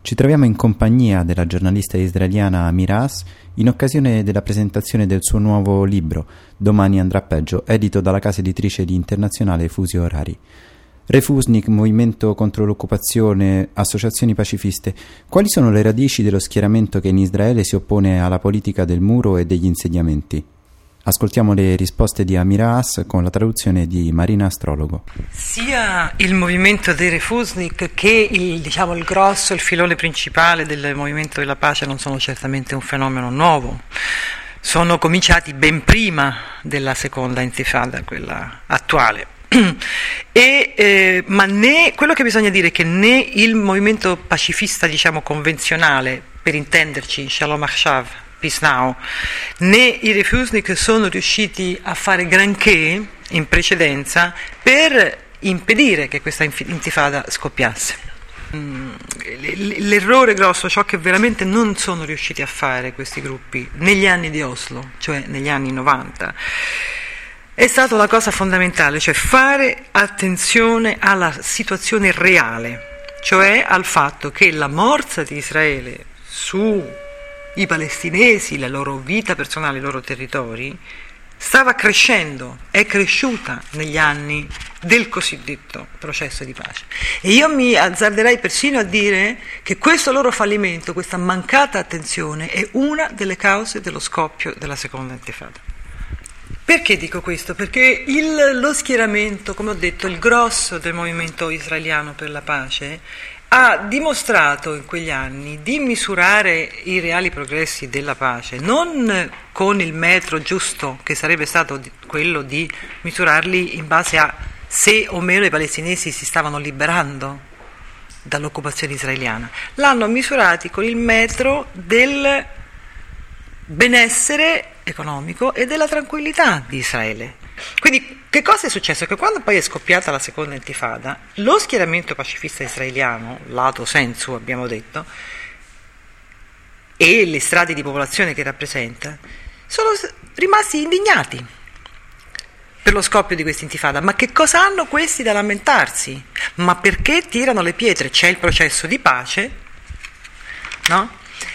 Ci troviamo in compagnia della giornalista israeliana Amira Haas in occasione della presentazione del suo nuovo libro, Domani andrà peggio, edito dalla casa editrice di Internazionale Fusi Orari. Refusnik, movimento contro l'occupazione, associazioni pacifiste, quali sono le radici dello schieramento che in Israele si oppone alla politica del muro e degli insediamenti? Ascoltiamo le risposte di Amira Haas con la traduzione di Marina Astrologo. Sia il movimento dei Refusnik che il grosso, il filone principale del movimento della pace non sono certamente un fenomeno nuovo. Sono cominciati ben prima della seconda intifada, quella attuale. Ma quello che bisogna dire è che né il movimento pacifista, convenzionale, per intenderci, Shalom Achshav, Peace Now, né i Refusnik sono riusciti a fare granché in precedenza per impedire che questa intifada scoppiasse. L'errore grosso, ciò che veramente non sono riusciti a fare questi gruppi negli anni di Oslo, cioè negli anni 90, è stata la cosa fondamentale, cioè fare attenzione alla situazione reale, cioè al fatto che la morsa di Israele su i palestinesi, la loro vita personale, i loro territori, stava crescendo, è cresciuta negli anni del cosiddetto processo di pace. E io mi azzarderei persino a dire che questo loro fallimento, questa mancata attenzione, è una delle cause dello scoppio della seconda intifada. Perché dico questo? Perché lo schieramento, come ho detto, il grosso del movimento israeliano per la pace, ha dimostrato in quegli anni di misurare i reali progressi della pace, non con il metro giusto, che sarebbe stato quello di misurarli in base a se o meno i palestinesi si stavano liberando dall'occupazione israeliana. L'hanno misurati con il metro del benessere economico e della tranquillità di Israele. Quindi che cosa è successo? Che quando poi è scoppiata la seconda intifada, lo schieramento pacifista israeliano, lato sensu abbiamo detto, e le strati di popolazione che rappresenta, sono rimasti indignati per lo scoppio di questa intifada. Ma che cosa hanno questi da lamentarsi? Ma perché tirano le pietre? C'è il processo di pace, no?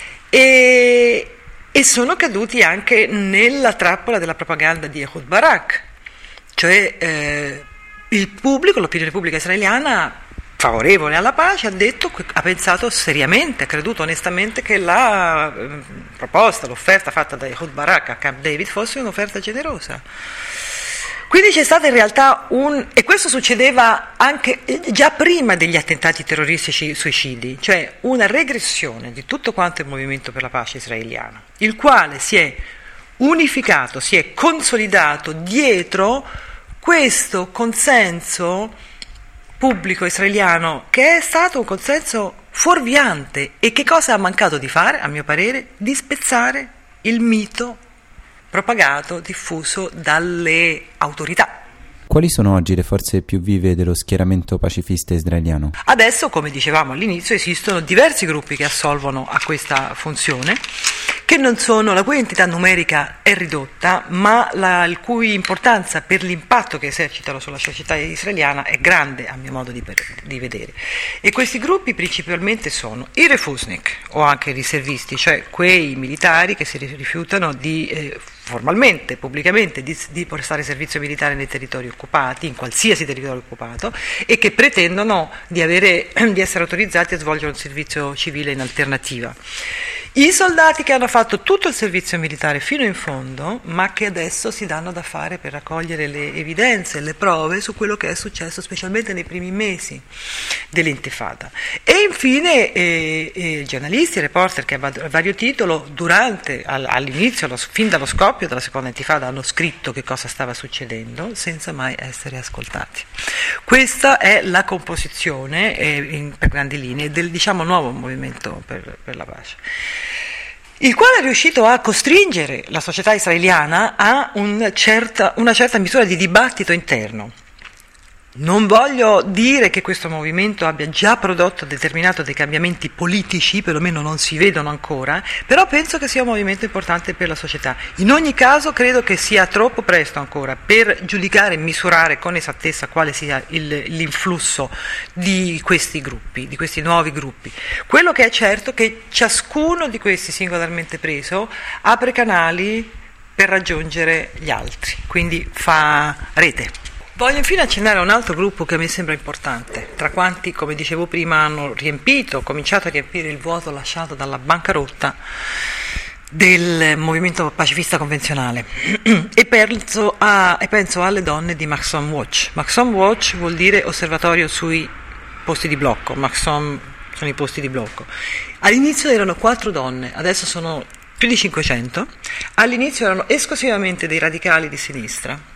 E sono caduti anche nella trappola della propaganda di Ehud Barak, cioè il pubblico, l'opinione pubblica israeliana favorevole alla pace ha pensato seriamente, ha creduto onestamente che la proposta, l'offerta fatta da Ehud Barak a Camp David fosse un'offerta generosa. Quindi c'è stata in realtà e questo succedeva anche già prima degli attentati terroristici suicidi, cioè una regressione di tutto quanto il movimento per la pace israeliano, il quale si è unificato, si è consolidato dietro questo consenso pubblico israeliano, che è stato un consenso fuorviante. E che cosa ha mancato di fare, a mio parere? Di spezzare il mito propagato, diffuso dalle autorità. Quali sono oggi le forze più vive dello schieramento pacifista israeliano? Adesso, come dicevamo all'inizio, esistono diversi gruppi che assolvono a questa funzione, che non sono, la cui entità numerica è ridotta, ma la cui importanza per l'impatto che esercitano sulla società israeliana è grande, a mio modo di vedere. E questi gruppi principalmente sono i Refusnik, o anche i riservisti, cioè quei militari che si rifiutano di formalmente, pubblicamente, di prestare servizio militare nei territori occupati, in qualsiasi territorio occupato, e che pretendono di essere autorizzati a svolgere un servizio civile in alternativa. I soldati che hanno fatto tutto il servizio militare fino in fondo, ma che adesso si danno da fare per raccogliere le evidenze, le prove su quello che è successo, specialmente nei primi mesi dell'intifada. E infine giornalisti, reporter che a vario titolo, all'inizio, fin dallo scoppio della seconda intifada, hanno scritto che cosa stava succedendo senza mai essere ascoltati. Questa è la composizione per grandi linee del nuovo movimento per la pace, il quale è riuscito a costringere la società israeliana a una certa misura di dibattito interno. Non voglio dire che questo movimento abbia già prodotto determinato dei cambiamenti politici, perlomeno non si vedono ancora, però penso che sia un movimento importante per la società. In ogni caso credo che sia troppo presto ancora per giudicare e misurare con esattezza quale sia l'influsso di questi gruppi, di questi nuovi gruppi. Quello che è certo è che ciascuno di questi singolarmente preso apre canali per raggiungere gli altri, quindi fa rete. Voglio infine accennare a un altro gruppo che a me sembra importante, tra quanti, come dicevo prima, hanno cominciato a riempire il vuoto lasciato dalla bancarotta del movimento pacifista convenzionale e penso alle donne di Maxim Watch. Maxim Watch vuol dire osservatorio sui posti di blocco, Maxim sono i posti di blocco. All'inizio erano 4 donne, adesso sono più di 500, all'inizio erano esclusivamente dei radicali di sinistra.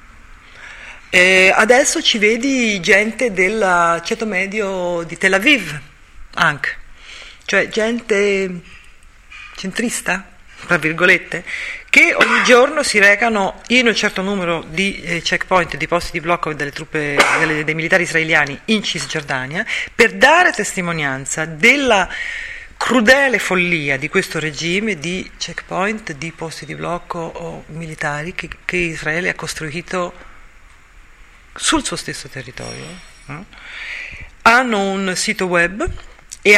Adesso ci vedi gente del ceto medio di Tel Aviv anche, cioè gente centrista, tra virgolette, che ogni giorno si recano in un certo numero di checkpoint, di posti di blocco delle truppe, dei militari israeliani in Cisgiordania, per dare testimonianza della crudele follia di questo regime di checkpoint, di posti di blocco o militari che Israele ha costruito sul suo stesso territorio. Hanno un sito web e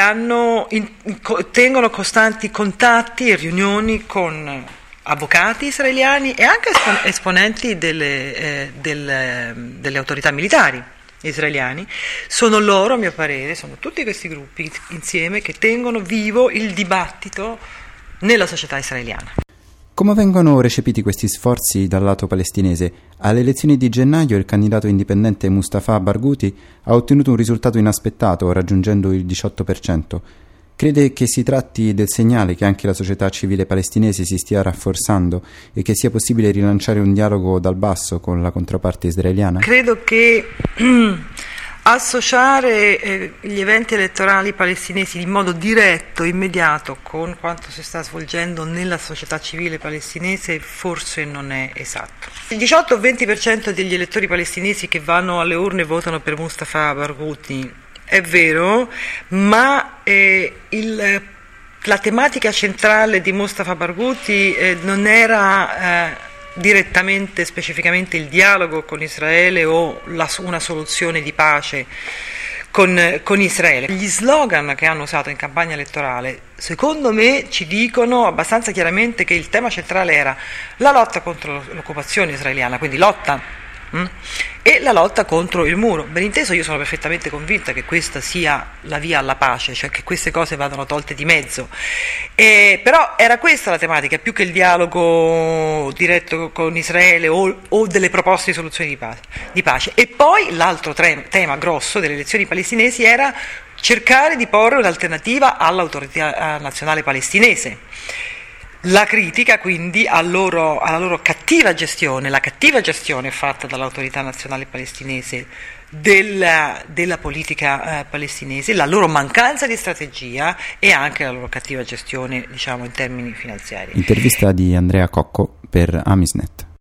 tengono costanti contatti e riunioni con avvocati israeliani e anche esponenti delle autorità militari israeliani. Sono loro, a mio parere, sono tutti questi gruppi insieme che tengono vivo il dibattito nella società israeliana. Come vengono recepiti questi sforzi dal lato palestinese? Alle elezioni di gennaio il candidato indipendente Mustafa Barghouti ha ottenuto un risultato inaspettato, raggiungendo il 18%. Crede che si tratti del segnale che anche la società civile palestinese si stia rafforzando e che sia possibile rilanciare un dialogo dal basso con la controparte israeliana? Credo che associare gli eventi elettorali palestinesi in modo diretto, immediato, con quanto si sta svolgendo nella società civile palestinese forse non è esatto. Il 18-20% degli elettori palestinesi che vanno alle urne e votano per Mustafa Barghouti è vero, ma la tematica centrale di Mustafa Barghouti non era direttamente, specificamente il dialogo con Israele o una soluzione di pace con Israele. Gli slogan che hanno usato in campagna elettorale, secondo me, ci dicono abbastanza chiaramente che il tema centrale era la lotta contro l'occupazione israeliana, quindi lotta e la lotta contro il muro. Ben inteso, io sono perfettamente convinta che questa sia la via alla pace, cioè che queste cose vadano tolte di mezzo, però era questa la tematica, più che il dialogo diretto con Israele o delle proposte di soluzione di pace. E poi l'altro tema grosso delle elezioni palestinesi era cercare di porre un'alternativa all'autorità nazionale palestinese. La critica quindi alla loro cattiva gestione, la cattiva gestione fatta dall'autorità nazionale palestinese della politica palestinese, la loro mancanza di strategia e anche la loro cattiva gestione, diciamo, in termini finanziari. Intervista di Andrea Cocco per Amisnet.